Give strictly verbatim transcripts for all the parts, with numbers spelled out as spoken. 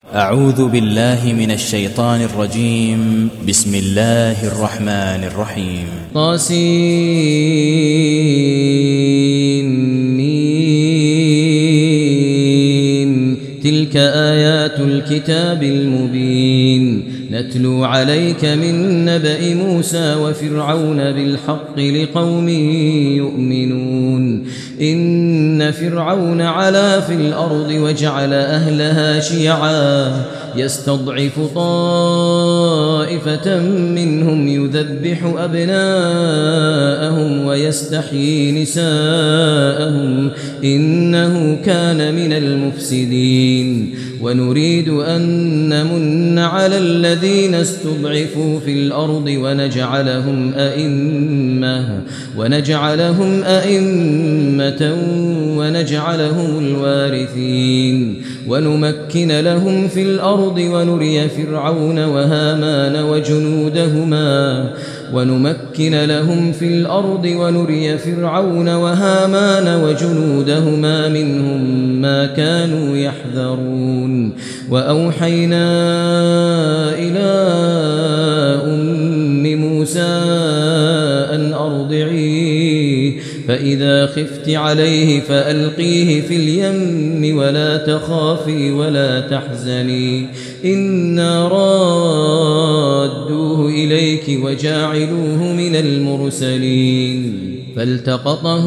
أعوذ بالله من الشيطان الرجيم. بسم الله الرحمن الرحيم. طاسين تلك آيات الكتاب المبين نتلو عليك من نبأ موسى وفرعون بالحق لقوم يؤمنون. إن فرعون علا في الأرض وجعل أهلها شيعا يستضعف طائفة منهم يذبح أبناءهم ويستحيي نساءهم إنه كان من المفسدين. ونريد أن نمن على الذين استضعفوا في الأرض ونجعلهم أئمة ونجعلهم أئمة ونجعلهم الوارثين ونمكن لهم في الأرض ونري فرعون وهامان وجنودهما ونمكن لهم في الأرض ونري فرعون وهامان وجنودهما منهم ما كانوا يحذرون. وأوحينا إلى أم موسى أن أرضعيه فإذا خفت عليه فألقيه في اليم ولا تخافي ولا تحزني إنا رادوه إليك وجاعلوه من المرسلين. فالتقطه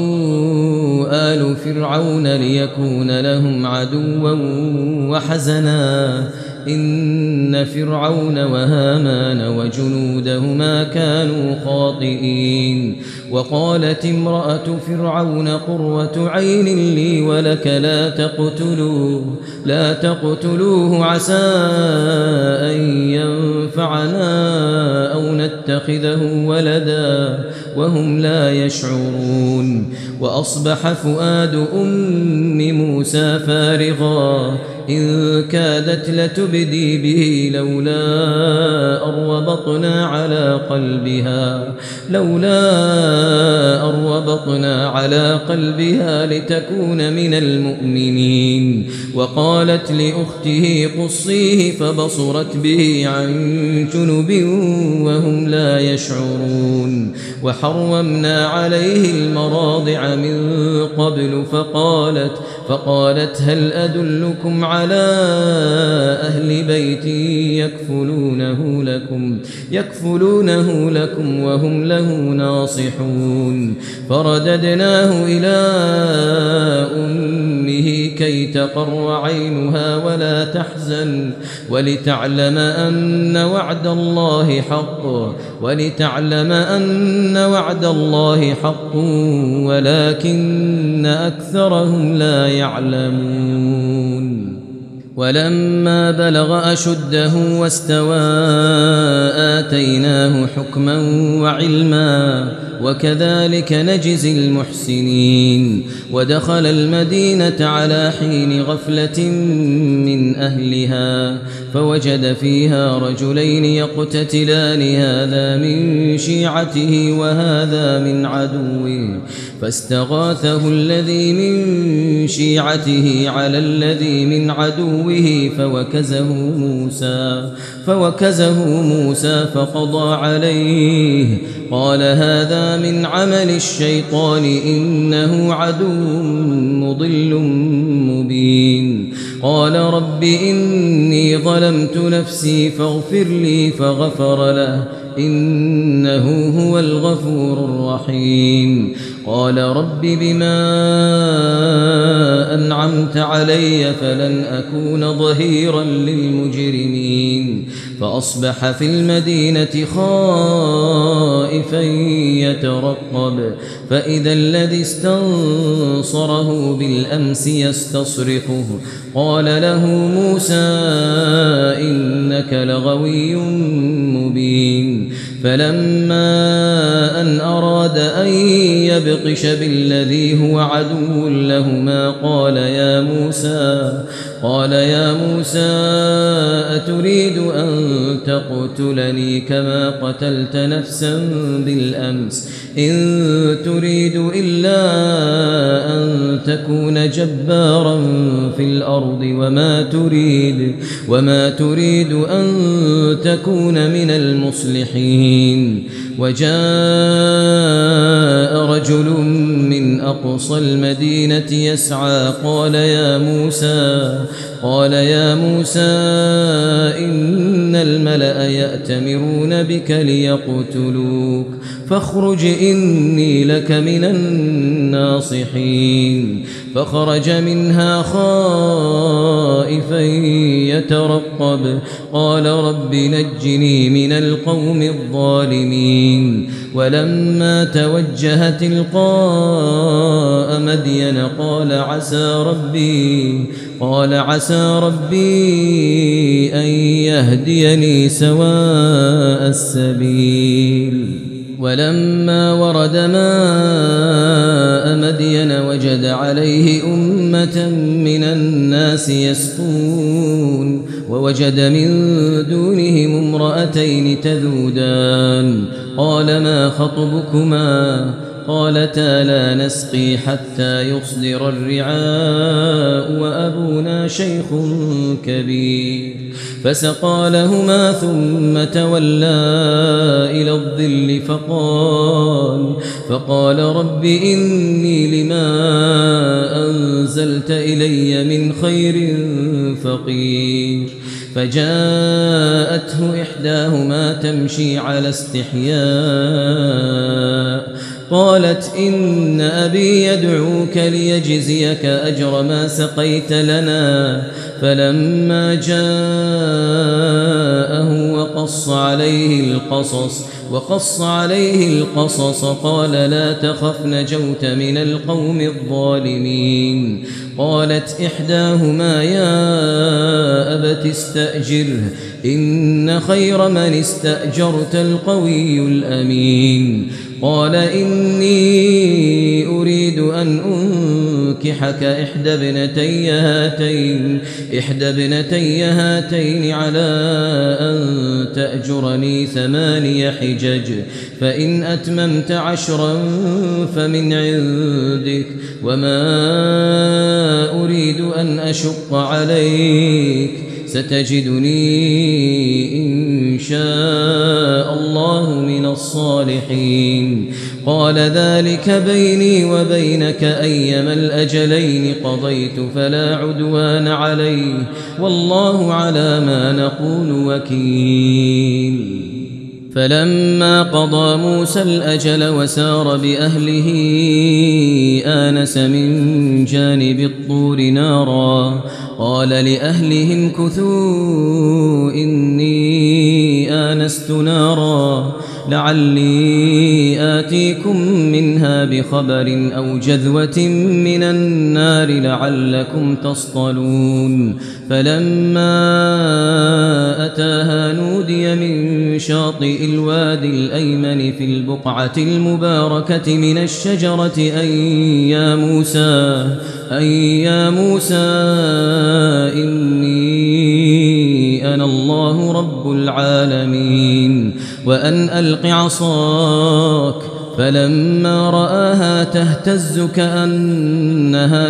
آل فرعون ليكون لهم عدوا وحزنا إن فرعون وهامان وجنودهما كانوا خاطئين. وقالت امرأة فرعون قرة عين لي ولك لا تقتلوه لا تقتلوه عسى أن ينفعنا أو نتخذه ولدا وهم لا يشعرون. وأصبح فؤاد أم موسى فارغا إن كادت لتبدي به لولا أربطنا على قلبها لولا أربطنا على قلبها لتكون من المؤمنين. وقالت لأخته قصيه فبصرت به عن جنب وهم لا يشعرون. وحرمنا عليه المراضع من قبل فقالت فقالت هل أدلكم على أهل بيت يكفلونه لكم يكفلونه لكم وهم له ناصحون. فرددناه إلى أمه كي تقر عينها ولا تحزن ولتعلم أن وعد الله حق ولتعلم أن وعد الله حق ولكن أكثرهم لا يعلمون. ولما بلغ أشده واستوى آتيناه حكما وعلما وكذلك نجزي المحسنين. ودخل المدينة على حين غفلة من أهلها فوجد فيها رجلين يقتتلان هذا من شيعته وهذا من عدوه فاستغاثه الذي من شيعته على الذي من عدوه فوكزه موسى فوكزه موسى فقضى عليه قال هذا من عمل الشيطان إنه عدو مضل مبين. قال رب إني ظلمت نفسي فاغفر لي فغفر له إنه هو الغفور الرحيم. قال رب بما أنعمت علي فلن أكون ظهيرا للمجرمين. فأصبح في المدينة خائفا يترقب فإذا الذي استنصره بالأمس يستصرخه قال له موسى إنك لغوي مبين. فلما أن أراد أن يبطش بالذي هو عدو لهما قال يا موسى قال يا موسى أتريد أن تقتلني كما قتلت نفسا بالأمس إن تريد إلا أن تكون جبارا في الأرض وما تريد وما تريد أن تكون من المصلحين. وجاء رجل من أقصى المدينة يسعى قال يا موسى قال يا موسى إن الملأ يأتمرون بك ليقتلوك فاخرج إني لك من الناصحين. فخرج منها خائفا يترقب قال رب نجني من القوم الظالمين. ولما توجه تلقاء مدين قال عسى ربي قال عسى ربي أن يهديني سواء السبيل. ولما ورد ماء مدين وجد عليه أمة من الناس يسقون ووجد من دونهم امرأتين تذودان قال ما خطبكما قالتا لا نسقي حتى يصدر الرعاء وأبونا شيخ كبير. فسقى لهما ثم تولى إلى الظل فقال فقال رب إني لما أنزلت إلي من خير فقير. فجاءته إحداهما تمشي على استحياء قالت إن أبي يدعوك ليجزيك أجر ما سقيت لنا. فلما جاءه وقص عليه القصص وقص عليه القصص قال لا تخف نجوت من القوم الظالمين. قالت إحداهما يا أبت استأجره إن خير من استأجرت القوي الأمين. قال إني أريد أن أنكحك إحدى ابنتي هاتين إحدى ابنتي هاتين على أن تأجرني ثماني حجج فإن أتممت عشرا فمن عندك وما أريد أن أشق عليك ستجدني إن شاء الله من الصالحين. قال ذلك بيني وبينك أيما الأجلين قضيت فلا عدوان عليه والله على ما نقول وكيل. فلما قضى موسى الأجل وسار بأهله آنس من جانب الطور نارا قال لأهلهم كثوا إني آنست نارا لعلي آتيكم منها بخبر أو جذوة من النار لعلكم تصطلون. فلما أتاها نودي من شاطئ الوادي الأيمن في البقعة المباركة من الشجرة أن يا موسى أن يا موسى إني أنا الله رب العالمين وأن ألق عصاك. فلما رآها تهتز كأنها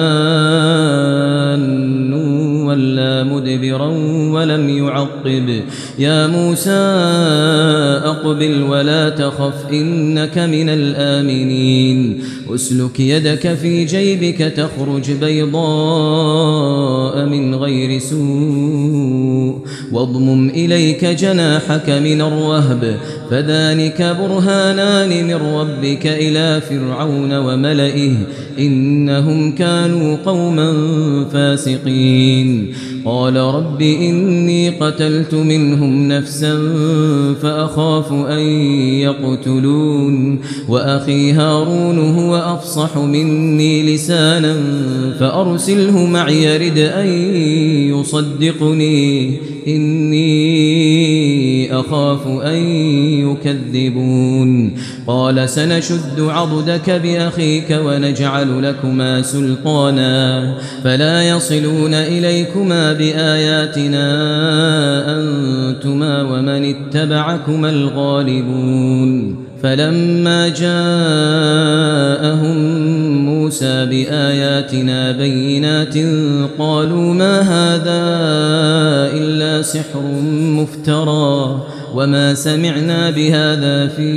جان ولا مدبرا ولم يعقب يا موسى أقبل ولا تخف إنك من الآمنين. أسلك يدك في جيبك تخرج بيضاء من غير سوء واضمم إليك جناحك من الرهب فذلك برهانان من ربك إلى فرعون وملئه إنهم كانوا قوما فاسقين. قال رب إني قتلت منهم نفسا فأخاف أن يقتلون وأخي هارون هو أفصح مني لسانا فأرسله معي يرد أن يصدقني إني أخاف أن يكذبون قال سنشد عضدك بأخيك ونجعل لكما سلطانا فلا يصلون إليكما بآياتنا أنتما ومن اتبعكما الغالبون فلما جاءهم موسى بآياتنا بينات قالوا ما هذا إلا سحر مفترى وما سمعنا بهذا في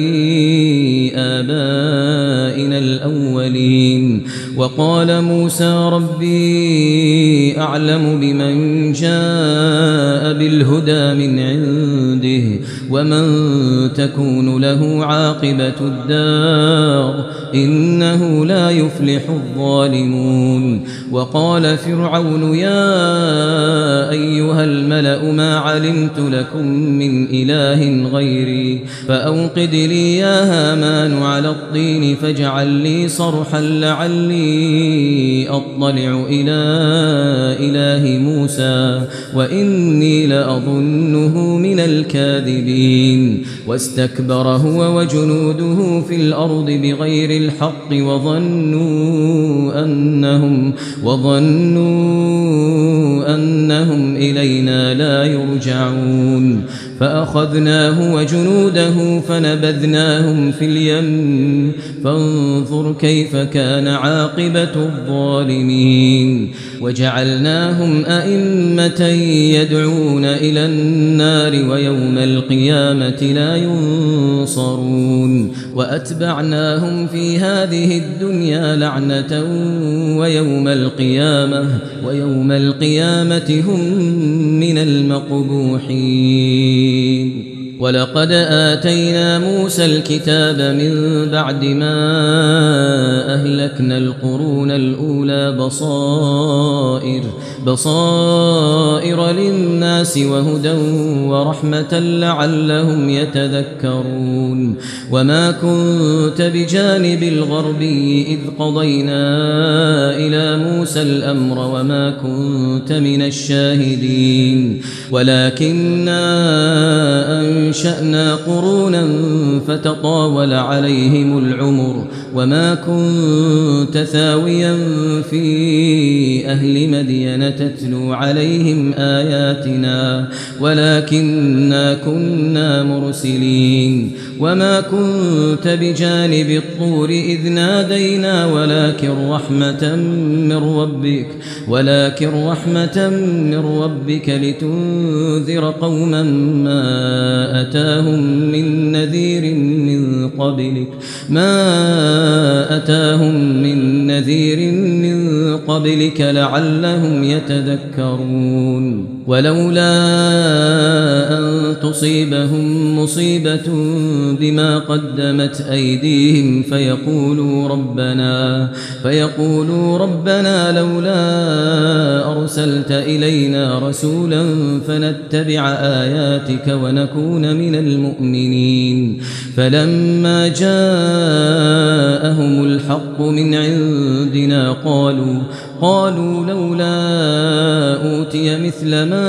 آبائنا الأولين وقال موسى ربي أعلم بمن جاء بالهدى من عنده ومن تكون له عاقبة الدار إنه لا يفلح الظالمون وقال فرعون يا أيها الملأ ما علمت لكم من إله غيري فأوقد لي يا هامان على الطين فاجعل لي صرحا لعلي أطلع إلى إله موسى وإني لأظنه من الكاذبين واستكبر هو وجنوده في الأرض بغير الحق وظنوا أنهم وظنوا أنهم إلينا لا يرجعون فأخذناه وجنوده فنبذناهم في اليم فانظر كيف كان عاقبة الظالمين وجعلناهم أئمة يدعون إلى النار ويوم القيامة لا ينصرون وأتبعناهم في هذه الدنيا لعنة ويوم القيامة ويوم القيامة هم من المقبوحين ولقد آتينا موسى الكتاب من بعد ما أهلكنا القرون الأولى بصائر بصائر للناس وهدى ورحمة لعلهم يتذكرون وما كنت بجانب الغربي إذ قضينا إلى موسى الأمر وما كنت من الشاهدين ولكننا أنشأنا قرونا فتطاول عليهم العمر وما كنت ثاويا في أهل مدين تتلو عليهم آياتنا ولكننا كنا مرسلين وما كنت بجانب الطور إذ نادينا ولكن رحمة من ربك ولكن رحمة من ربك لتنذر قوما ما أتاهم من نذير من قبلك ما أتاهم من نذير من قبلك لعلهم يتذكرون ولولا أن تصيبهم مصيبة بما قدمت أيديهم فيقولوا ربنا فيقولوا ربنا لولا أرسلت إلينا رسولا فنتبع آياتك ونكون من المؤمنين فلما جاءهم الحق من عندنا قالوا قالوا لولا أوتي مثل ما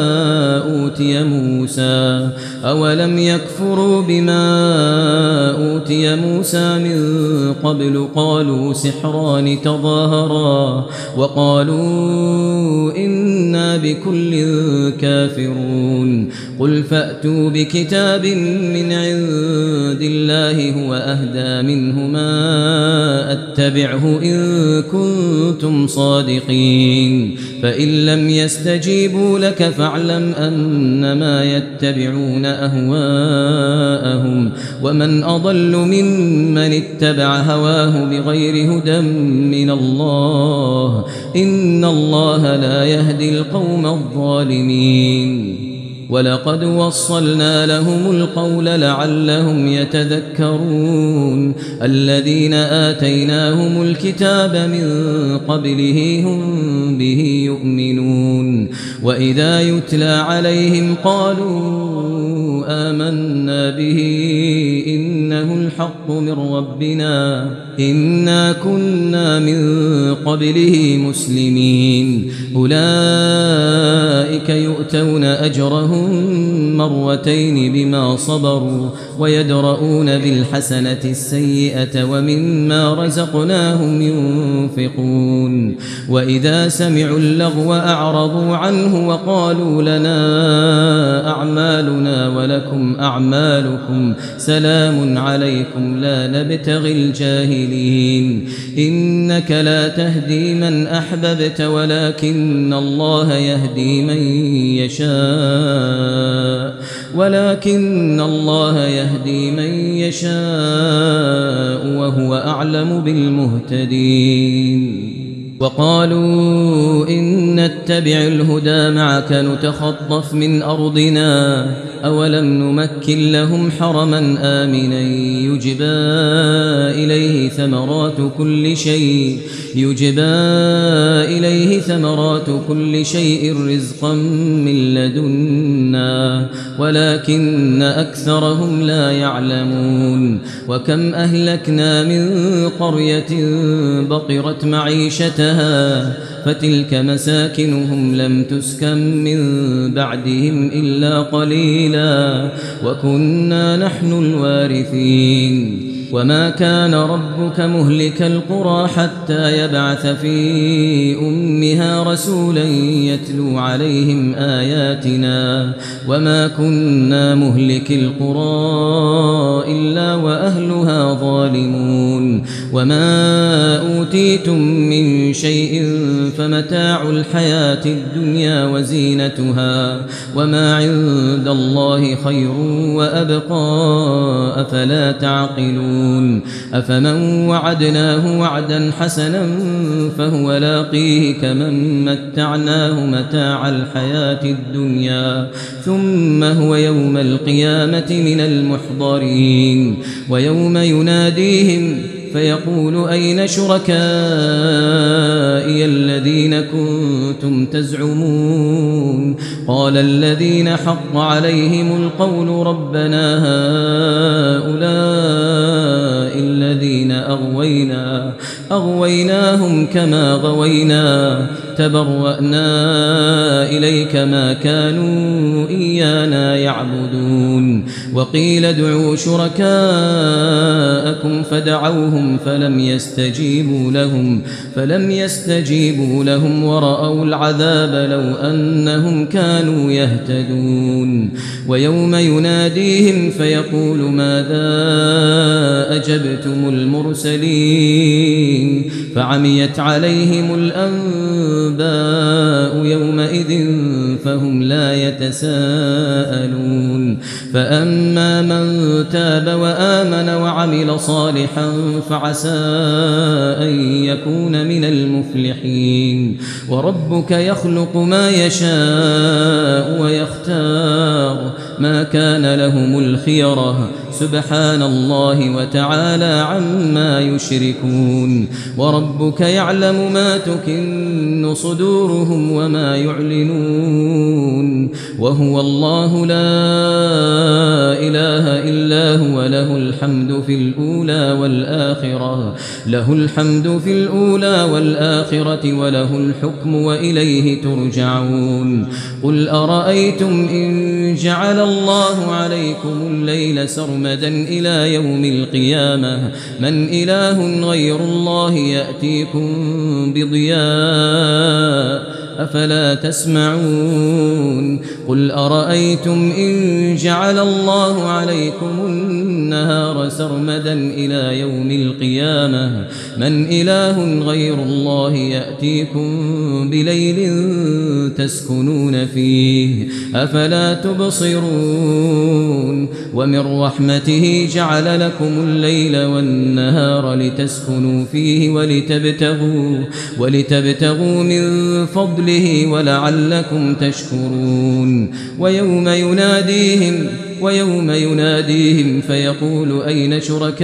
أوتي موسى أولم يكفروا بما أوتي موسى من قبل قالوا سحران تظاهرا وقالوا إنا بكل كافرون قل فأتوا بكتاب من عند الله هو أهدى منهما أتبعه إن كنتم صادقين فإن لم يستجيبوا لك فاعلم أنما يتبعون أهواءهم ومن أضل ممن اتبع هواه بغير هدى من الله إن الله لا يهدي القوم الظالمين ولقد وصلنا لهم القول لعلهم يتذكرون الذين آتيناهم الكتاب من قبله هم به يؤمنون وإذا يتلى عليهم قالوا آمنا به إنه الحق من ربنا إنا كنا من قبله مسلمين أولئك يؤتون أجرهم مرتين بما صبروا ويدرؤون بالحسنة السيئة ومما رزقناهم ينفقون وإذا سمعوا اللغو أعرضوا عنه وقالوا لنا أعمالنا ولكم أعمالكم سلام عليكم لا نبتغي الجاهلين إنك لا تهدي من أحببت ولكن الله يهدي من يشاء ولكن الله يهدي من يشاء وهو أعلم بالمهتدين وقالوا إن نتبع الهدى معك نتخطف من أرضنا أولم نمكن لهم حرما آمنا يجبى إليه ثمرات كل شيء يجبى إليه ثمرات كل شيء رزقا من لدنا ولكن أكثرهم لا يعلمون وكم أهلكنا من قرية بطرت معيشتها فتلك مساكنهم لم تسكن من بعدهم إلا قليلا وكنا نحن الوارثين وما كان ربك مهلك القرى حتى يبعث في أمها رسولا يتلو عليهم آياتنا وما كنا مهلك القرى إلا وأهلها ظالمون وما أوتيتم من شيء فمتاع الحياة الدنيا وزينتها وما عند الله خير وأبقى أفلا تعقلون أفمن وعدناه وعدا حسنا فهو لاقيه كمن متعناه متاع الحياة الدنيا ثم هو يوم القيامة من المحضرين ويوم يناديهم فيقول أين شركائي الذين كنتم تزعمون قال الذين حق عليهم القول ربنا هؤلاء الذين أغوينا أغويناهم كما غوينا تبرأنا إليك ما كانوا إيانا يعبدون وقيل ادعوا شركاءكم فدعوهم فلم يستجيبوا لهم فلم يستجيبوا لهم ورأوا العذاب لو أنهم كانوا يهتدون ويوم يناديهم فيقول ماذا أجبتم المرسلين فعميت عليهم الأنباء يومئذ فهم لا يتساءلون فأما من تاب وآمن وعمل صالحا فعسى أن يكون من المفلحين وربك يخلق ما يشاء ويختار ما كان لهم الخيرة سبحان الله وتعالى عما يشركون وربك يعلم ما تكن صدورهم وما يعلنون وهو الله لا إله إلا هو له الحمد في الأولى والآخرة له الحمد في الأولى والآخرة وله الحكم وإليه ترجعون قل أرأيتم إن جعل الله عليكم الليل سرمدا إلى يوم القيامة من إله غير الله يأتيكم بضياء أفلا تسمعون قل أرأيتم إن جعل الله عليكم النهار سرمدا إلى يوم القيامة من إله غير الله يأتيكم بليل تسكنون فيه أفلا تبصرون ومن رحمته جعل لكم الليل والنهار لتسكنوا فيه ولتبتغوا, ولتبتغوا من فضله ولعلكم تشكرون ويوم يناديهم ويوم يناديهم فيقول أين شركائي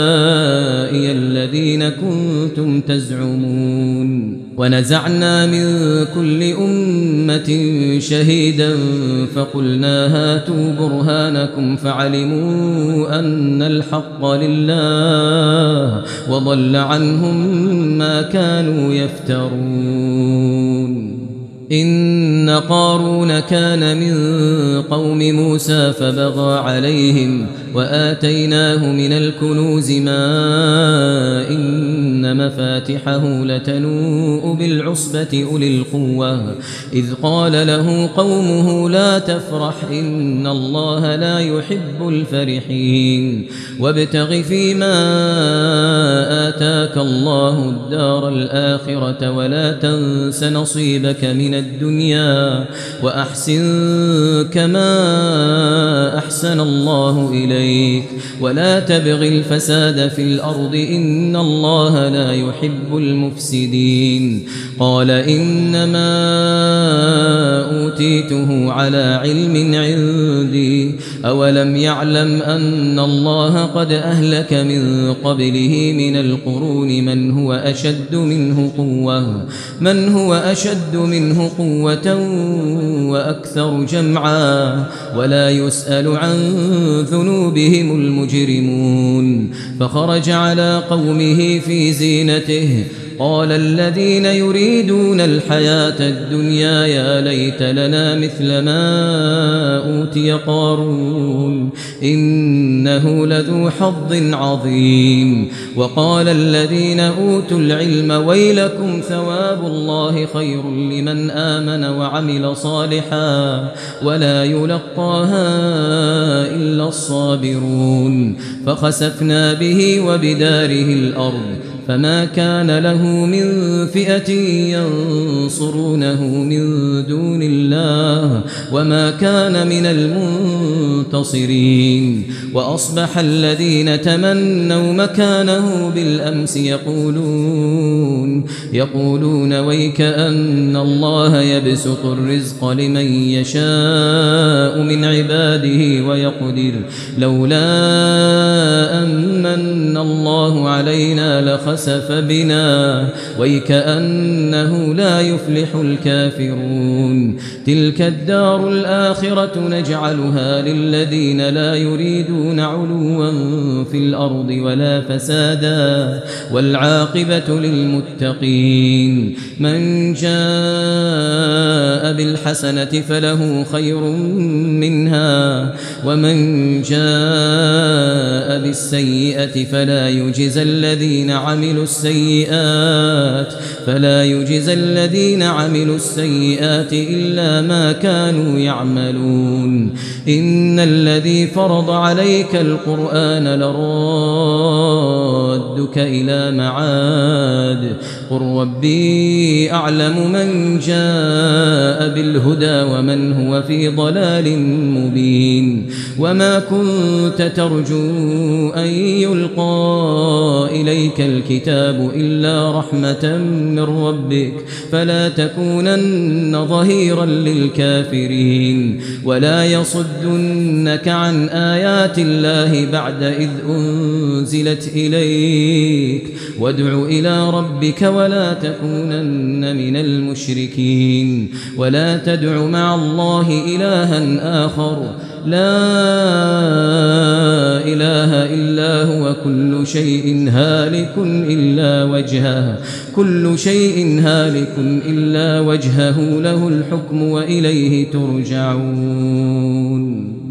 الذين كنتم تزعمون ونزعنا من كل أمة شهيدا فقلنا هاتوا برهانكم فعلموا أن الحق لله وضل عنهم ما كانوا يفترون. إن قارون كان من قوم موسى فبغى عليهم وآتيناه من الكنوز ما إن مفاتحه لتنوء بالعصبة أولي القوة إذ قال له قومه لا تفرح إن الله لا يحب الفرحين وابتغ فيما آتاك الله الدار الآخرة ولا تنس نصيبك من الدنيا وأحسن كما أحسن الله إليك ولا تبغ الفساد في الأرض إن الله لا يحب المفسدين قال إنما أوتيته على علم عندي أولم يعلم أن الله قد أهلك من قبله من القرون من هو أشد منه قوة من هو أشد منه قوة وأكثر جمعا ولا يسأل عن ذنوبهم المجرمون فخرج على قومه في زينته قال الذين يريدون الحياة الدنيا يا ليت لنا مثل ما أوتي قارون إنه لذو حظ عظيم وقال الذين أوتوا العلم ويلكم ثواب الله خير لمن آمن وعمل صالحا ولا يلقاها إلا الصابرون فخسفنا به وبداره الأرض فما كان له من فئة ينصرونه من دون الله وما كان من المنتصرين وأصبح الذين تمنوا مكانه بالأمس يقولون يقولون ويك أن الله يبسط الرزق لمن يشاء من عباده ويقدر لولا أن الله علينا لخسر خسف بنا ويكأنه لا يفلح الكافرون تلك الدار الآخرة نجعلها للذين لا يريدون علوا في الأرض ولا فسادا والعاقبة للمتقين من جاء بالحسنة فله خير منها ومن جاء بالسيئة فلا يجزى الذين عملوا السيئات فلا يجزى الذين عملوا السيئات إلا ما كانوا يعملون إن الذي فرض عليك القرآن لرادك إلى معاد قل ربي أعلم من جاء بالهدى ومن هو في ضلال مبين وما كنت ترجو أن يلقى إليك الكتاب إلا رحمة من ربك فلا تكونن ظهيرا للكافرين ولا يصدنك عن آيات الله بعد إذ أنزلت إليك وادع إلى ربك ولا تكونن من المشركين ولا تدع مع الله إلها آخر لا إله إلا هو كل شيء هالك إلا وجهه كل شيء هالك إلا وجهه له الحكم وإليه ترجعون